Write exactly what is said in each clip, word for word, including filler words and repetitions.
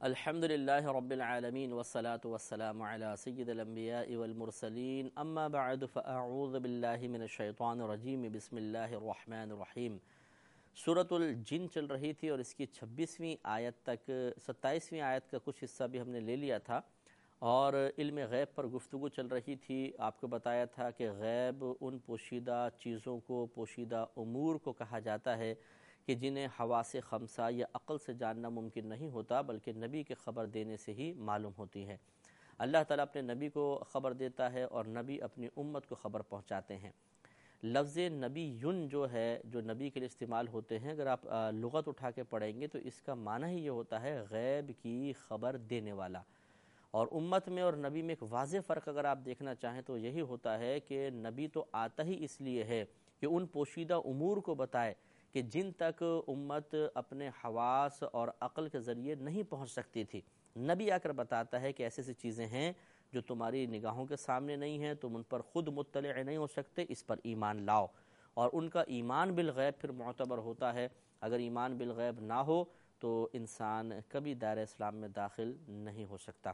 الحمد للہ رب العالمین والصلاة والسلام علی سید الانبیاء والمرسلین اما بعد فاعوذ باللہ من الشیطان الرجیم بسم اللہ الرحمن الرحیم۔ سورۃ الجن چل رہی تھی اور اس کی چھبیسویں آیت تک ستائیسویں آیت کا کچھ حصہ بھی ہم نے لے لیا تھا، اور علم غیب پر گفتگو چل رہی تھی۔ آپ کو بتایا تھا کہ غیب ان پوشیدہ چیزوں کو، پوشیدہ امور کو کہا جاتا ہے کہ جنہیں حواس خمسہ یا عقل سے جاننا ممکن نہیں ہوتا، بلکہ نبی کے خبر دینے سے ہی معلوم ہوتی ہیں۔ اللہ تعالیٰ اپنے نبی کو خبر دیتا ہے اور نبی اپنی امت کو خبر پہنچاتے ہیں۔ لفظ نبی یون جو ہے، جو نبی کے لیے استعمال ہوتے ہیں، اگر آپ لغت اٹھا کے پڑھیں گے تو اس کا معنی ہی یہ ہوتا ہے غیب کی خبر دینے والا۔ اور امت میں اور نبی میں ایک واضح فرق اگر آپ دیکھنا چاہیں تو یہی ہوتا ہے کہ نبی تو آتا ہی اس لیے ہے کہ ان پوشیدہ امور کو بتائے کہ جن تک امت اپنے حواس اور عقل کے ذریعے نہیں پہنچ سکتی تھی۔ نبی آ کر بتاتا ہے کہ ایسی ایسی چیزیں ہیں جو تمہاری نگاہوں کے سامنے نہیں ہیں، تم ان پر خود مطلع نہیں ہو سکتے، اس پر ایمان لاؤ۔ اور ان کا ایمان بالغیب پھر معتبر ہوتا ہے۔ اگر ایمان بالغیب نہ ہو تو انسان کبھی دائرہ اسلام میں داخل نہیں ہو سکتا۔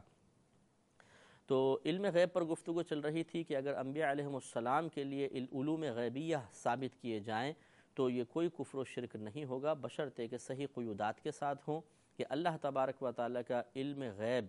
تو علم غیب پر گفتگو چل رہی تھی کہ اگر انبیاء علیہم السلام کے لیے علوم غیبیہ ثابت کیے جائیں تو یہ کوئی کفر و شرک نہیں ہوگا، بشرطے کہ صحیح قیودات کے ساتھ ہوں کہ اللہ تبارک و تعالیٰ کا علم غیب،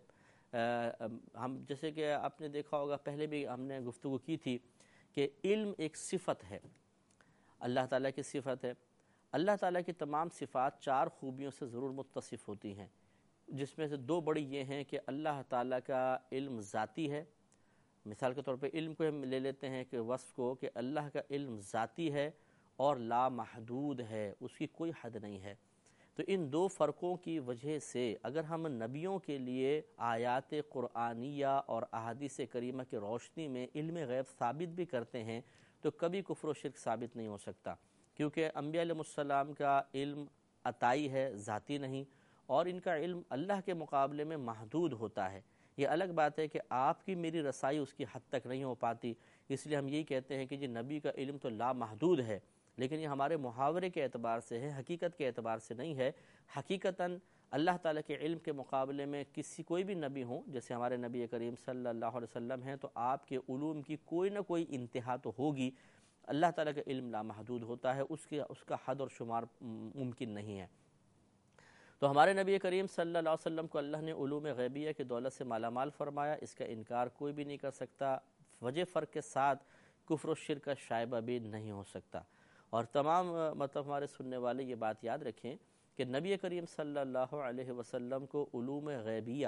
ہم جیسے کہ آپ نے دیکھا ہوگا، پہلے بھی ہم نے گفتگو کی تھی کہ علم ایک صفت ہے، اللہ تعالیٰ کی صفت ہے۔ اللہ تعالیٰ کی تمام صفات چار خوبیوں سے ضرور متصف ہوتی ہیں، جس میں سے دو بڑی یہ ہیں کہ اللہ تعالیٰ کا علم ذاتی ہے۔ مثال کے طور پہ علم کو ہم لے لیتے ہیں کہ وصف کو کہ اللہ کا علم ذاتی ہے اور لا محدود ہے، اس کی کوئی حد نہیں ہے۔ تو ان دو فرقوں کی وجہ سے اگر ہم نبیوں کے لیے آیات قرآنیہ اور احادیث کریمہ کی روشنی میں علم غیب ثابت بھی کرتے ہیں تو کبھی کفر و شرک ثابت نہیں ہو سکتا، کیونکہ انبیاء علیہ السلام کا علم عطائی ہے، ذاتی نہیں، اور ان کا علم اللہ کے مقابلے میں محدود ہوتا ہے۔ یہ الگ بات ہے کہ آپ کی میری رسائی اس کی حد تک نہیں ہو پاتی، اس لیے ہم یہی کہتے ہیں کہ جی نبی کا علم تو لا محدود ہے، لیکن یہ ہمارے محاورے کے اعتبار سے ہے، حقیقت کے اعتبار سے نہیں ہے۔ حقیقتاً اللہ تعالیٰ کے علم کے مقابلے میں کسی کوئی بھی نبی ہوں، جیسے ہمارے نبی کریم صلی اللہ علیہ وسلم ہیں، تو آپ کے علوم کی کوئی نہ کوئی انتہا تو ہوگی۔ اللہ تعالیٰ کا علم لامحدود ہوتا ہے، اس کے اس کا حد اور شمار ممکن نہیں ہے۔ تو ہمارے نبی کریم صلی اللہ علیہ وسلم کو اللہ نے علوم غیبیہ کی دولت سے مالا مال فرمایا، اس کا انکار کوئی بھی نہیں کر سکتا۔ وجہ فرق کے ساتھ کفر و شرک کا شائبہ بھی نہیں ہو سکتا۔ اور تمام مطلب ہمارے سننے والے یہ بات یاد رکھیں کہ نبی کریم صلی اللہ علیہ وسلم کو علوم غیبیہ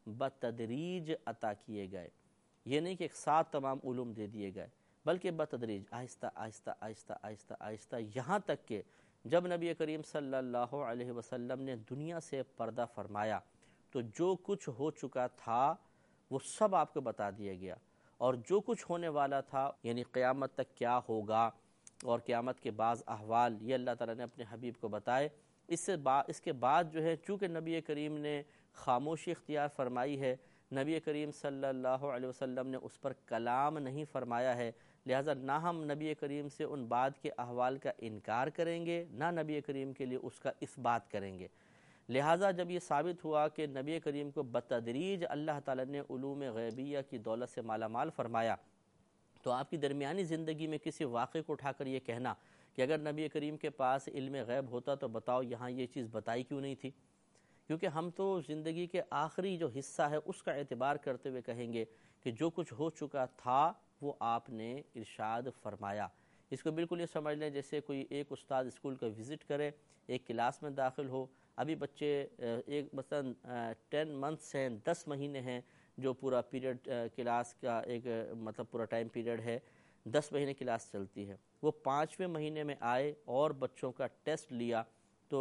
بتدریج عطا کیے گئے۔ یہ نہیں کہ ایک ساتھ تمام علوم دے دیے گئے، بلکہ بتدریج، آہستہ آہستہ آہستہ آہستہ آہستہ، یہاں تک کہ جب نبی کریم صلی اللہ علیہ وسلم نے دنیا سے پردہ فرمایا تو جو کچھ ہو چکا تھا وہ سب آپ کو بتا دیا گیا، اور جو کچھ ہونے والا تھا یعنی قیامت تک کیا ہوگا اور قیامت کے بعض احوال، یہ اللہ تعالیٰ نے اپنے حبیب کو بتائے۔ اس سے با اس کے بعد جو ہے، چونکہ نبی کریم نے خاموشی اختیار فرمائی ہے، نبی کریم صلی اللہ علیہ وسلم نے اس پر کلام نہیں فرمایا ہے، لہٰذا نہ ہم نبی کریم سے ان بعد کے احوال کا انکار کریں گے، نہ نبی کریم کے لیے اس کا اثبات کریں گے۔ لہٰذا جب یہ ثابت ہوا کہ نبی کریم کو بتدریج اللہ تعالیٰ نے علوم غیبیہ کی دولت سے مالا مال فرمایا، تو آپ کی درمیانی زندگی میں کسی واقعے کو اٹھا کر یہ کہنا کہ اگر نبی کریم کے پاس علم غیب ہوتا تو بتاؤ یہاں یہ چیز بتائی کیوں نہیں تھی، کیونکہ ہم تو زندگی کے آخری جو حصہ ہے اس کا اعتبار کرتے ہوئے کہیں گے کہ جو کچھ ہو چکا تھا وہ آپ نے ارشاد فرمایا۔ اس کو بالکل یہ سمجھ لیں جیسے کوئی ایک استاد اسکول کا وزٹ کرے، ایک کلاس میں داخل ہو، ابھی بچے ایک مثلا ٹین منتھس ہیں، دس مہینے ہیں جو پورا پیریڈ کلاس کا ایک مطلب پورا ٹائم پیریڈ ہے، دس مہینے کلاس چلتی ہے، وہ پانچویں مہینے میں آئے اور بچوں کا ٹیسٹ لیا تو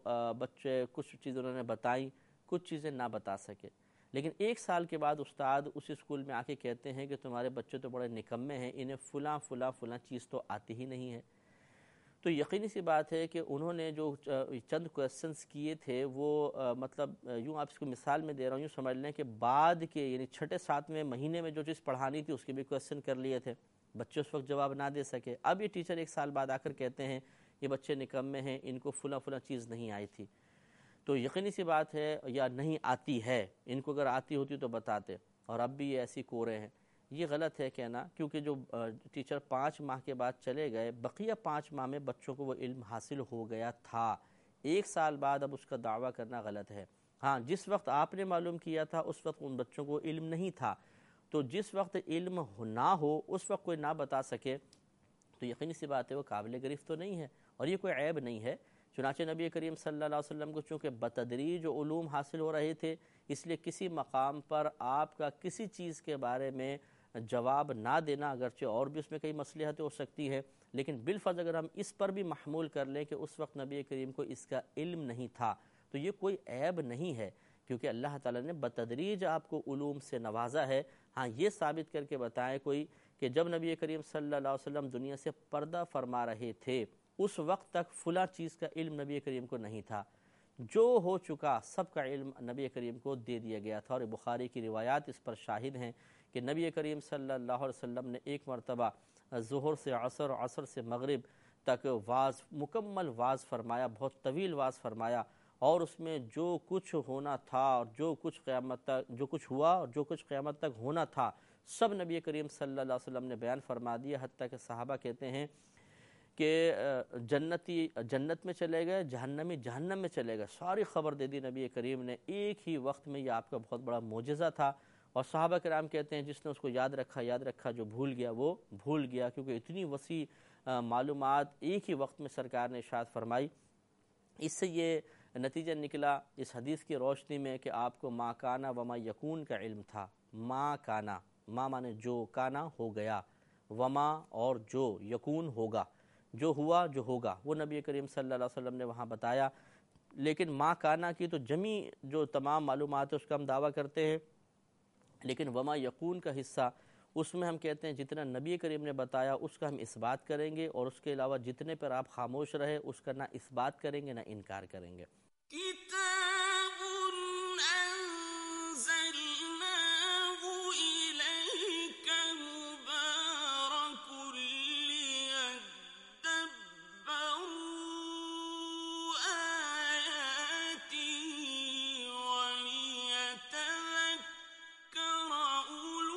بچے کچھ چیزیں انہوں نے بتائیں، کچھ چیزیں نہ بتا سکے، لیکن ایک سال کے بعد استاد اس اسکول میں آ کے کہتے ہیں کہ تمہارے بچے تو بڑے نکمے ہیں، انہیں فلاں فلاں فلاں چیز تو آتی ہی نہیں ہے۔ تو یقینی سی بات ہے کہ انہوں نے جو چند کویسچنز کیے تھے وہ مطلب یوں آپ اس کو مثال میں دے رہا ہوں، یوں سمجھ لیں کہ بعد کے یعنی چھٹے ساتویں مہینے میں جو چیز پڑھانی تھی اس کے بھی کویسچن کر لیے تھے، بچے اس وقت جواب نہ دے سکے۔ اب یہ ٹیچر ایک سال بعد آ کر کہتے ہیں یہ بچے نکمے ہیں، ان کو فلاں فلاں چیز نہیں آئی تھی۔ تو یقینی سی بات ہے، یا نہیں آتی ہے، ان کو اگر آتی ہوتی تو بتاتے، اور اب بھی یہ ایسی کورے ہیں۔ یہ غلط ہے کہنا، کیونکہ جو ٹیچر پانچ ماہ کے بعد چلے گئے، بقیہ پانچ ماہ میں بچوں کو وہ علم حاصل ہو گیا تھا، ایک سال بعد اب اس کا دعویٰ کرنا غلط ہے۔ ہاں، جس وقت آپ نے معلوم کیا تھا اس وقت ان بچوں کو علم نہیں تھا، تو جس وقت علم نہ ہو اس وقت کوئی نہ بتا سکے تو یقینی سی بات ہے وہ قابل گرفت تو نہیں ہے، اور یہ کوئی عیب نہیں ہے۔ چنانچہ نبی کریم صلی اللہ علیہ وسلم کو چونکہ بتدریج علوم حاصل ہو رہے تھے، اس لیے کسی مقام پر آپ کا کسی چیز کے بارے میں جواب نہ دینا، اگرچہ اور بھی اس میں کئی مصلحتیں ہو سکتی ہیں، لیکن بالفرض اگر ہم اس پر بھی محمول کر لیں کہ اس وقت نبی کریم کو اس کا علم نہیں تھا، تو یہ کوئی عیب نہیں ہے، کیونکہ اللہ تعالیٰ نے بتدریج آپ کو علوم سے نوازا ہے۔ ہاں، یہ ثابت کر کے بتائیں کوئی کہ جب نبی کریم صلی اللہ علیہ وسلم دنیا سے پردہ فرما رہے تھے اس وقت تک فلاں چیز کا علم نبی کریم کو نہیں تھا، جو ہو چکا سب کا علم نبی کریم کو دے دیا گیا تھا، اور بخاری کی روایات اس پر شاہد ہیں کہ نبی کریم صلی اللہ علیہ وسلم نے ایک مرتبہ ظہر سے عصر، عصر سے مغرب تک واز مکمل واز فرمایا، بہت طویل واز فرمایا، اور اس میں جو کچھ ہونا تھا اور جو کچھ قیامت تک جو کچھ ہوا اور جو کچھ قیامت تک ہونا تھا سب نبی کریم صلی اللہ علیہ وسلم نے بیان فرما دیا، حتیٰ کہ صحابہ کہتے ہیں کہ جنتی جنت میں چلے گئے، جہنمی جہنم میں چلے گئے، ساری خبر دے دی نبی کریم نے ایک ہی وقت میں۔ یہ آپ کا بہت بڑا معجزہ تھا، اور صحابہ کرام کہتے ہیں جس نے اس کو یاد رکھا یاد رکھا، جو بھول گیا وہ بھول گیا، کیونکہ اتنی وسیع معلومات ایک ہی وقت میں سرکار نے ارشاد فرمائی۔ اس سے یہ نتیجہ نکلا اس حدیث کی روشنی میں کہ آپ کو ما کانا وما یکون کا علم تھا۔ ما کانا، ما مانے جو، کانا ہو گیا، وما اور جو، یکون ہوگا، جو ہوا جو ہوگا، وہ نبی کریم صلی اللہ علیہ وسلم نے وہاں بتایا۔ لیکن ما کانا کی تو جمی جو تمام معلومات ہے اس کا ہم دعویٰ کرتے ہیں، لیکن وما یکون کا حصہ اس میں ہم کہتے ہیں جتنا نبی کریم نے بتایا اس کا ہم اس بات کریں گے، اور اس کے علاوہ جتنے پر آپ خاموش رہے اس کا نہ اس بات کریں گے نہ انکار کریں گے۔ کتاب انزلناه الیک مبارک لیدبروا آیاته ولیتذکر اولو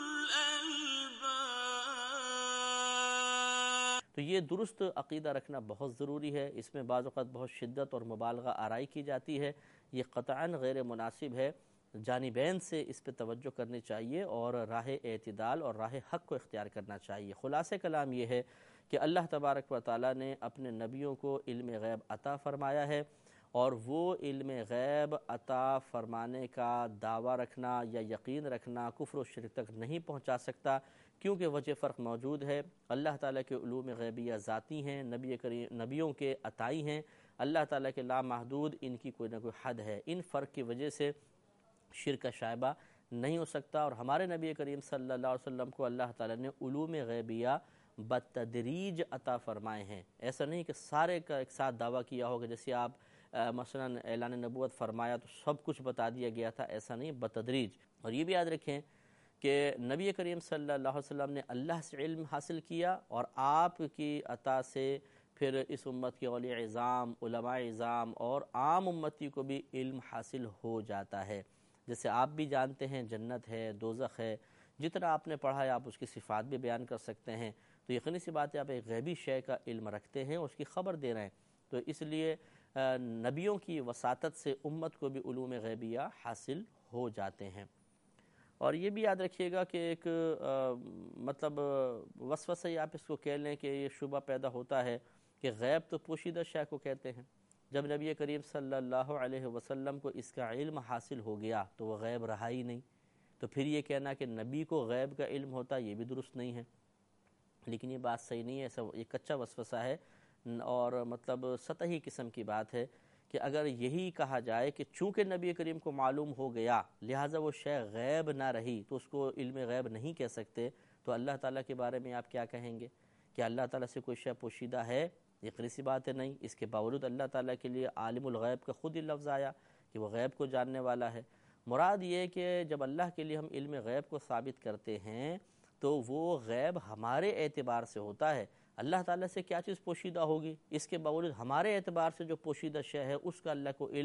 الالباب۔ تو یہ درست عقیدہ رکھنا بہت ضروری ہے، اس میں بعض اوقات بہت شدت اور مبالغہ آرائی کی جاتی ہے، یہ قطعاً غیر مناسب ہے، جانبین سے اس پہ توجہ کرنی چاہیے اور راہ اعتدال اور راہ حق کو اختیار کرنا چاہیے۔ خلاصہ کلام یہ ہے کہ اللہ تبارک و تعالیٰ نے اپنے نبیوں کو علم غیب عطا فرمایا ہے، اور وہ علم غیب عطا فرمانے کا دعویٰ رکھنا یا یقین رکھنا کفر و شرک تک نہیں پہنچا سکتا، کیونکہ وجہ فرق موجود ہے۔ اللہ تعالیٰ کے علوم غیبیہ ذاتی ہیں، نبی کریم نبیوں کے عطائی ہیں، اللہ تعالیٰ کے لامحدود، ان کی کوئی نہ کوئی حد ہے۔ ان فرق کی وجہ سے شرک کا شائبہ نہیں ہو سکتا، اور ہمارے نبی کریم صلی اللہ علیہ وسلم کو اللہ تعالیٰ نے علوم غیبیہ بتدریج عطا فرمائے ہیں۔ ایسا نہیں کہ سارے کا ایک ساتھ دعویٰ کیا ہوگا، جیسے آپ مثلا اعلان نبوت فرمایا تو سب کچھ بتا دیا گیا تھا، ایسا نہیں، بتدریج۔ اور یہ بھی یاد رکھیں کہ نبی کریم صلی اللہ علیہ وسلم نے اللہ سے علم حاصل کیا، اور آپ کی عطا سے پھر اس امت کے اولیاء اعظام، علماء اعظام اور عام امتی کو بھی علم حاصل ہو جاتا ہے۔ جیسے آپ بھی جانتے ہیں جنت ہے، دوزخ ہے، جتنا آپ نے پڑھا ہے آپ اس کی صفات بھی بیان کر سکتے ہیں، تو یقینی سی بات ہے آپ ایک غیبی شے کا علم رکھتے ہیں، اس کی خبر دے رہے ہیں، تو اس لیے نبیوں کی وساطت سے امت کو بھی علوم غیبیہ حاصل ہو جاتے ہیں۔ اور یہ بھی یاد رکھیے گا کہ ایک مطلب وسوسہ ہی آپ اس کو کہہ لیں کہ یہ شبہ پیدا ہوتا ہے کہ غیب تو پوشیدہ شے کو کہتے ہیں، جب نبی کریم صلی اللہ علیہ وسلم کو اس کا علم حاصل ہو گیا تو وہ غیب رہا ہی نہیں، تو پھر یہ کہنا کہ نبی کو غیب کا علم ہوتا یہ بھی درست نہیں ہے۔ لیکن یہ بات صحیح نہیں ہے، ایسا یہ کچا وسوسہ ہے، اور مطلب سطحی قسم کی بات ہے کہ اگر یہی کہا جائے کہ چونکہ نبی کریم کو معلوم ہو گیا لہٰذا وہ شے غیب نہ رہی تو اس کو علم غیب نہیں کہہ سکتے، تو اللہ تعالیٰ کے بارے میں آپ کیا کہیں گے؟ کہ اللہ تعالیٰ سے کوئی شے پوشیدہ ہے؟ یقینی سی بات ہے نہیں۔ اس کے باوجود اللہ تعالیٰ کے لیے عالم الغیب کا خود ہی لفظ آیا کہ وہ غیب کو جاننے والا ہے۔ مراد یہ کہ جب اللہ کے لیے ہم علم غیب کو ثابت کرتے ہیں تو وہ غیب ہمارے اعتبار سے ہوتا ہے، اللہ تعالیٰ سے کیا چیز پوشیدہ ہوگی، اس کے باوجود ہمارے اعتبار سے جو پوشیدہ شے ہے اس کا اللہ کو علم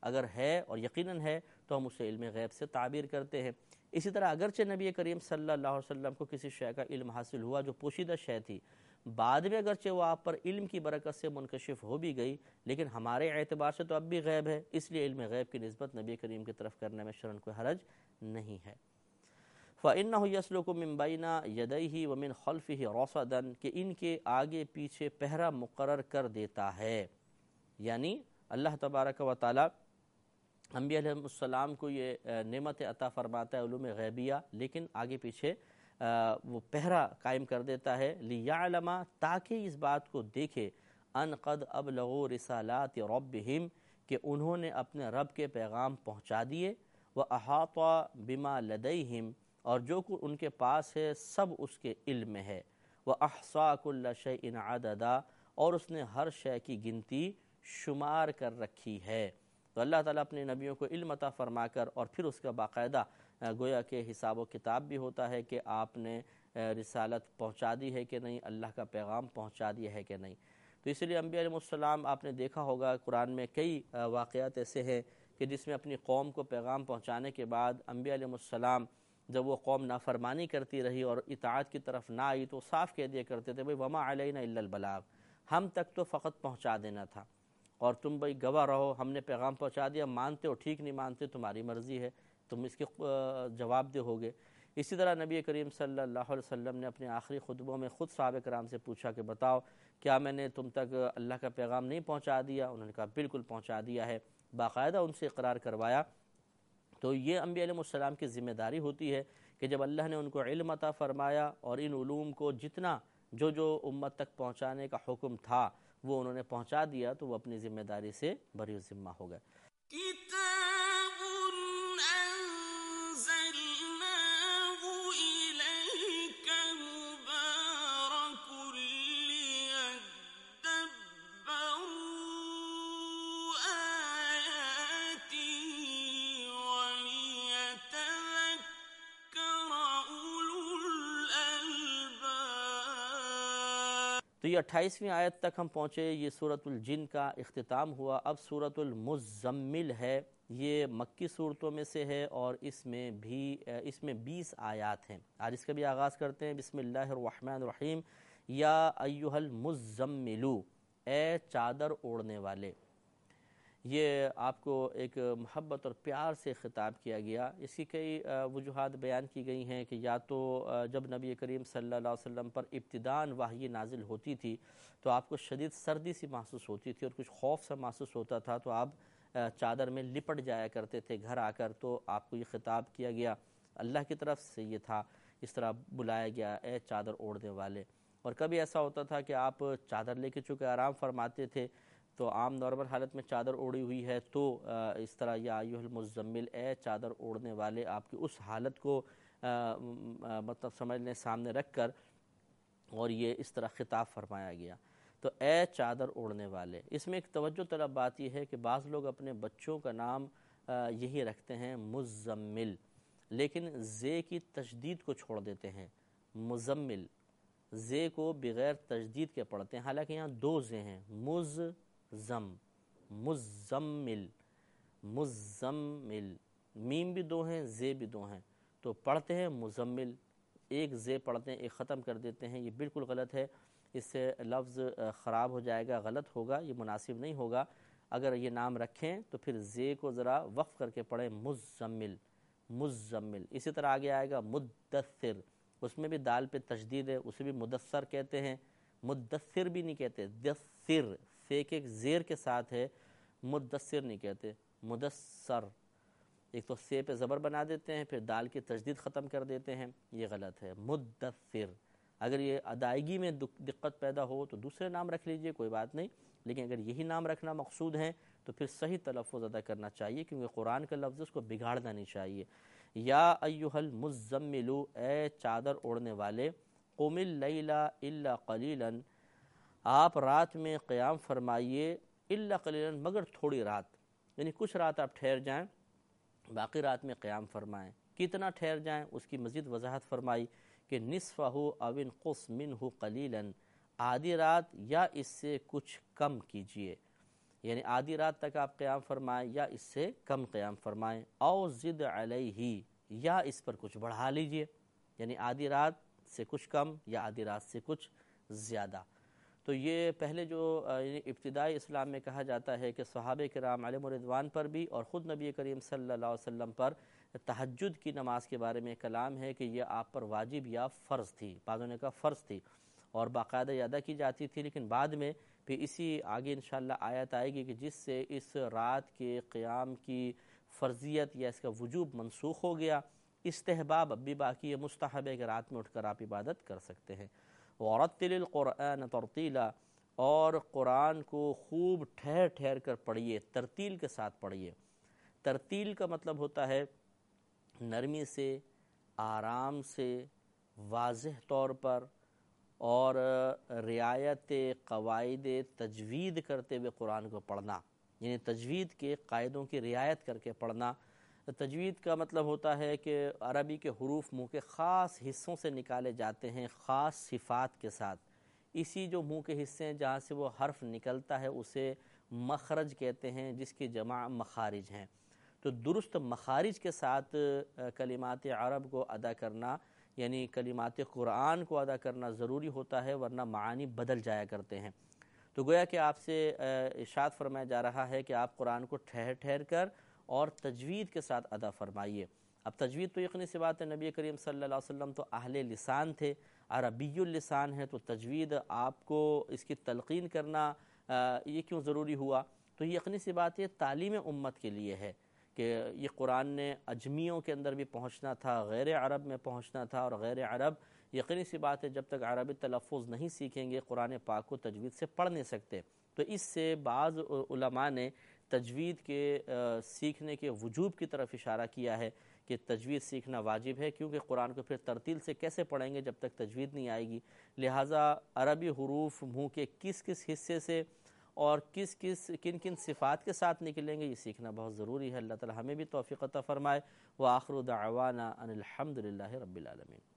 اگر ہے اور یقیناً ہے تو ہم اسے علم غیب سے تعبیر کرتے ہیں۔ اسی طرح اگرچہ نبی کریم صلی اللہ علیہ وسلم کو کسی شے کا علم حاصل ہوا جو پوشیدہ شے تھی، بعد میں اگرچہ وہ آپ پر علم کی برکت سے منکشف ہو بھی گئی، لیکن ہمارے اعتبار سے تو اب بھی غیب ہے، اس لیے علم غیب کی نسبت نبی کریم کی طرف کرنے میں شرعاً کوئی حرج نہیں ہے۔ فَإِنَّهُ يَسْلُكُ مِن بَيْنَ يَدَيْهِ وَمِنْ خَلْفِهِ رَصَدًا، کہ ان کے آگے پیچھے پہرا مقرر کر دیتا ہے۔ یعنی اللہ تبارک و تعالی انبیاء علیہ السلام کو یہ نعمت عطا فرماتا ہے علوم غیبیہ، لیکن آگے پیچھے وہ پہرا قائم کر دیتا ہے، لِيَعْلَمَ، تاکہ اس بات کو دیکھے، ان قد ابلغوا رسالات ربہم، کہ انہوں نے اپنے رب کے پیغام پہنچا دیے، وَأَحَاطَ بِمَا لَدَيْهِمْ، اور جو کچھ ان کے پاس ہے سب اس کے علم میں ہے، وَأَحْصَىٰ كُلَّ شَيْءٍ عَدَدًا، اور اس نے ہر شے کی گنتی شمار کر رکھی ہے۔ تو اللہ تعالیٰ اپنے نبیوں کو علم عطا فرما کر اور پھر اس کا باقاعدہ گویا کہ حساب و کتاب بھی ہوتا ہے کہ آپ نے رسالت پہنچا دی ہے کہ نہیں، اللہ کا پیغام پہنچا دیا ہے کہ نہیں۔ تو اس لیے انبیاء علیہ السلام آپ نے دیکھا ہوگا قرآن میں کئی واقعات ایسے ہیں کہ جس میں اپنی قوم کو پیغام پہنچانے کے بعد انبیاء علیہ السلام جب وہ قوم نافرمانی کرتی رہی اور اطاعت کی طرف نہ آئی تو صاف کہہ دیا کرتے تھے، بھئی وما علینا الا البلاغ، ہم تک تو فقط پہنچا دینا تھا، اور تم بھئی گواہ رہو، ہم نے پیغام پہنچا دیا، مانتے ہو ٹھیک، نہیں مانتے تمہاری مرضی ہے، تم اس کے جواب دہ ہوگے۔ اسی طرح نبی کریم صلی اللہ علیہ وسلم نے اپنے آخری خطبوں میں خود صحابہ کرام سے پوچھا کہ بتاؤ کیا میں نے تم تک اللہ کا پیغام نہیں پہنچا دیا؟ انہوں نے کہا بالکل پہنچا دیا ہے، باقاعدہ ان سے اقرار کروایا۔ تو یہ انبیاء علیہ السلام کی ذمہ داری ہوتی ہے کہ جب اللہ نے ان کو علم عطا فرمایا اور ان علوم کو جتنا جو جو امت تک پہنچانے کا حکم تھا وہ انہوں نے پہنچا دیا، تو وہ اپنی ذمہ داری سے بری ذمہ ہو گئے۔ کتاب انزلناہ الیک مبارک لیدبروا آیاتہ ولیتذکر اولو الالباب۔ تو یہ اٹھائیسویں آیت تک ہم پہنچے، یہ سورۃ الجن کا اختتام ہوا۔ اب سورۃ المزمل ہے، یہ مکی صورتوں میں سے ہے اور اس میں بھی اس میں بیس آیات ہیں۔ آج اس کا بھی آغاز کرتے ہیں، بسم اللہ الرحمن الرحیم، یا ایہا المزمل، اے چادر اوڑھنے والے۔ یہ آپ کو ایک محبت اور پیار سے خطاب کیا گیا۔ اس کی کئی وجوہات بیان کی گئی ہیں کہ یا تو جب نبی کریم صلی اللہ علیہ وسلم پر ابتداءً وحی نازل ہوتی تھی تو آپ کو شدید سردی سی محسوس ہوتی تھی اور کچھ خوف سا محسوس ہوتا تھا، تو آپ چادر میں لپٹ جایا کرتے تھے گھر آ کر، تو آپ کو یہ خطاب کیا گیا، اللہ کی طرف سے یہ تھا، اس طرح بلایا گیا، اے چادر اوڑھنے والے۔ اور کبھی ایسا ہوتا تھا کہ آپ چادر لے کے چونکہ آرام فرماتے تھے تو عام نارمل حالت میں چادر اوڑھی ہوئی ہے تو اس طرح یا ایھا المزمل، اے چادر اوڑھنے والے، آپ کی اس حالت کو مطلب سمجھنے سامنے رکھ کر اور یہ اس طرح خطاب فرمایا گیا۔ تو اے چادر اوڑھنے والے، اس میں ایک توجہ طلب بات یہ ہے کہ بعض لوگ اپنے بچوں کا نام یہی رکھتے ہیں مزمل، لیکن زے کی تشدید کو چھوڑ دیتے ہیں، مزمل، زے کو بغیر تشدید کے پڑھتے ہیں، حالانکہ یہاں دو زے ہیں، مز زم، مزمل، مزمل، میم بھی دو ہیں، زے بھی دو ہیں، تو پڑھتے ہیں مزمل، ایک زے پڑھتے ہیں، ایک ختم کر دیتے ہیں، یہ بالکل غلط ہے، اس سے لفظ خراب ہو جائے گا، غلط ہوگا، یہ مناسب نہیں ہوگا۔ اگر یہ نام رکھیں تو پھر زے کو ذرا وقف کر کے پڑھیں، مزمل، مزمل۔ اسی طرح آگے آئے گا مدثر، اس میں بھی دال پہ تشدید ہے، اسے بھی مدثر کہتے ہیں، مدثر بھی نہیں کہتے، دثر فے کے زیر کے ساتھ ہے، مدثر نہیں کہتے، مدثر۔ ایک تو سے پہ زبر بنا دیتے ہیں، پھر دال کی تشدید ختم کر دیتے ہیں، یہ غلط ہے، مدثر۔ اگر یہ ادائیگی میں دقت پیدا ہو تو دوسرے نام رکھ لیجئے، کوئی بات نہیں، لیکن اگر یہی نام رکھنا مقصود ہے تو پھر صحیح تلفظ ادا کرنا چاہیے، کیونکہ قرآن کا لفظ اس کو بگاڑنا نہیں چاہیے۔ یا ایھا المزمل، اے چادر اوڑھنے والے، قم اللیل الا قلیلا، آپ رات میں قیام فرمائیے، الا قلیلا، مگر تھوڑی رات، یعنی کچھ رات آپ ٹھہر جائیں، باقی رات میں قیام فرمائیں۔ کتنا ٹھہر جائیں اس کی مزید وضاحت فرمائی کہ نصفہ او انقص منہ قلیلا، آدھی رات یا اس سے کچھ کم کیجئے۔ یعنی آدھی رات تک آپ قیام فرمائیں یا اس سے کم قیام فرمائیں، او زد علیہ، یا اس پر کچھ بڑھا لیجئے، یعنی آدھی رات سے کچھ کم یا آدھی رات سے کچھ زیادہ۔ تو یہ پہلے جو یعنی ابتدائی اسلام میں کہا جاتا ہے کہ صحابہ کرام علیہم رضوان پر بھی اور خود نبی کریم صلی اللہ علیہ وسلم پر تہجد کی نماز کے بارے میں کلام ہے کہ یہ آپ پر واجب یا فرض تھی، بعضوں نے کہا فرض تھی اور باقاعدہ ادا کی جاتی تھی، لیکن بعد میں پھر اسی آگے انشاءاللہ آیت آئے گی کہ جس سے اس رات کے قیام کی فرضیت یا اس کا وجوب منسوخ ہو گیا۔ استحباب اب بھی باقی ہے، مستحب ہے کہ رات میں اٹھ کر آپ عبادت کر سکتے ہیں۔ وَرَتِّلِ الْقُرْآنَ تَرْتِيلًا، اور قرآن کو خوب ٹھہر ٹھہر کر پڑھیے، ترتیل کے ساتھ پڑھیے۔ ترتیل کا مطلب ہوتا ہے نرمی سے، آرام سے، واضح طور پر اور رعایت قواعد تجوید کرتے ہوئے قرآن کو پڑھنا، یعنی تجوید کے قاعدوں کی رعایت کر کے پڑھنا۔ تجوید کا مطلب ہوتا ہے کہ عربی کے حروف منہ کے خاص حصوں سے نکالے جاتے ہیں خاص صفات کے ساتھ۔ اسی جو منہ کے حصے ہیں جہاں سے وہ حرف نکلتا ہے اسے مخرج کہتے ہیں، جس کی جمع مخارج ہیں۔ تو درست مخارج کے ساتھ کلمات عرب کو ادا کرنا، یعنی کلمات قرآن کو ادا کرنا ضروری ہوتا ہے، ورنہ معانی بدل جایا کرتے ہیں۔ تو گویا کہ آپ سے ارشاد فرمایا جا رہا ہے کہ آپ قرآن کو ٹھہر ٹھہر کر اور تجوید کے ساتھ ادا فرمائیے۔ اب تجوید تو یقینی سی بات ہے، نبی کریم صلی اللہ علیہ وسلم تو اہل لسان تھے، عربی اللسان ہے، تو تجوید آپ کو اس کی تلقین کرنا یہ کیوں ضروری ہوا؟ تو یہ یقینی سی بات ہے تعلیم امت کے لیے ہے کہ یہ قرآن نے اجمیوں کے اندر بھی پہنچنا تھا، غیر عرب میں پہنچنا تھا، اور غیر عرب یقینی سی بات ہے جب تک عربی تلفظ نہیں سیکھیں گے قرآن پاک کو تجوید سے پڑھ نہیں سکتے۔ تو اس سے بعض علماء نے تجوید کے سیکھنے کے وجوب کی طرف اشارہ کیا ہے کہ تجوید سیکھنا واجب ہے، کیونکہ قرآن کو پھر ترتیل سے کیسے پڑھیں گے جب تک تجوید نہیں آئے گی۔ لہٰذا عربی حروف منہ کے کس کس حصے سے اور کس کس کن کن صفات کے ساتھ نکلیں گے یہ سیکھنا بہت ضروری ہے۔ اللہ تعالی ہمیں بھی توفیق عطا فرمائے۔ وآخر دعوانا ان الحمد للہ رب العالمین۔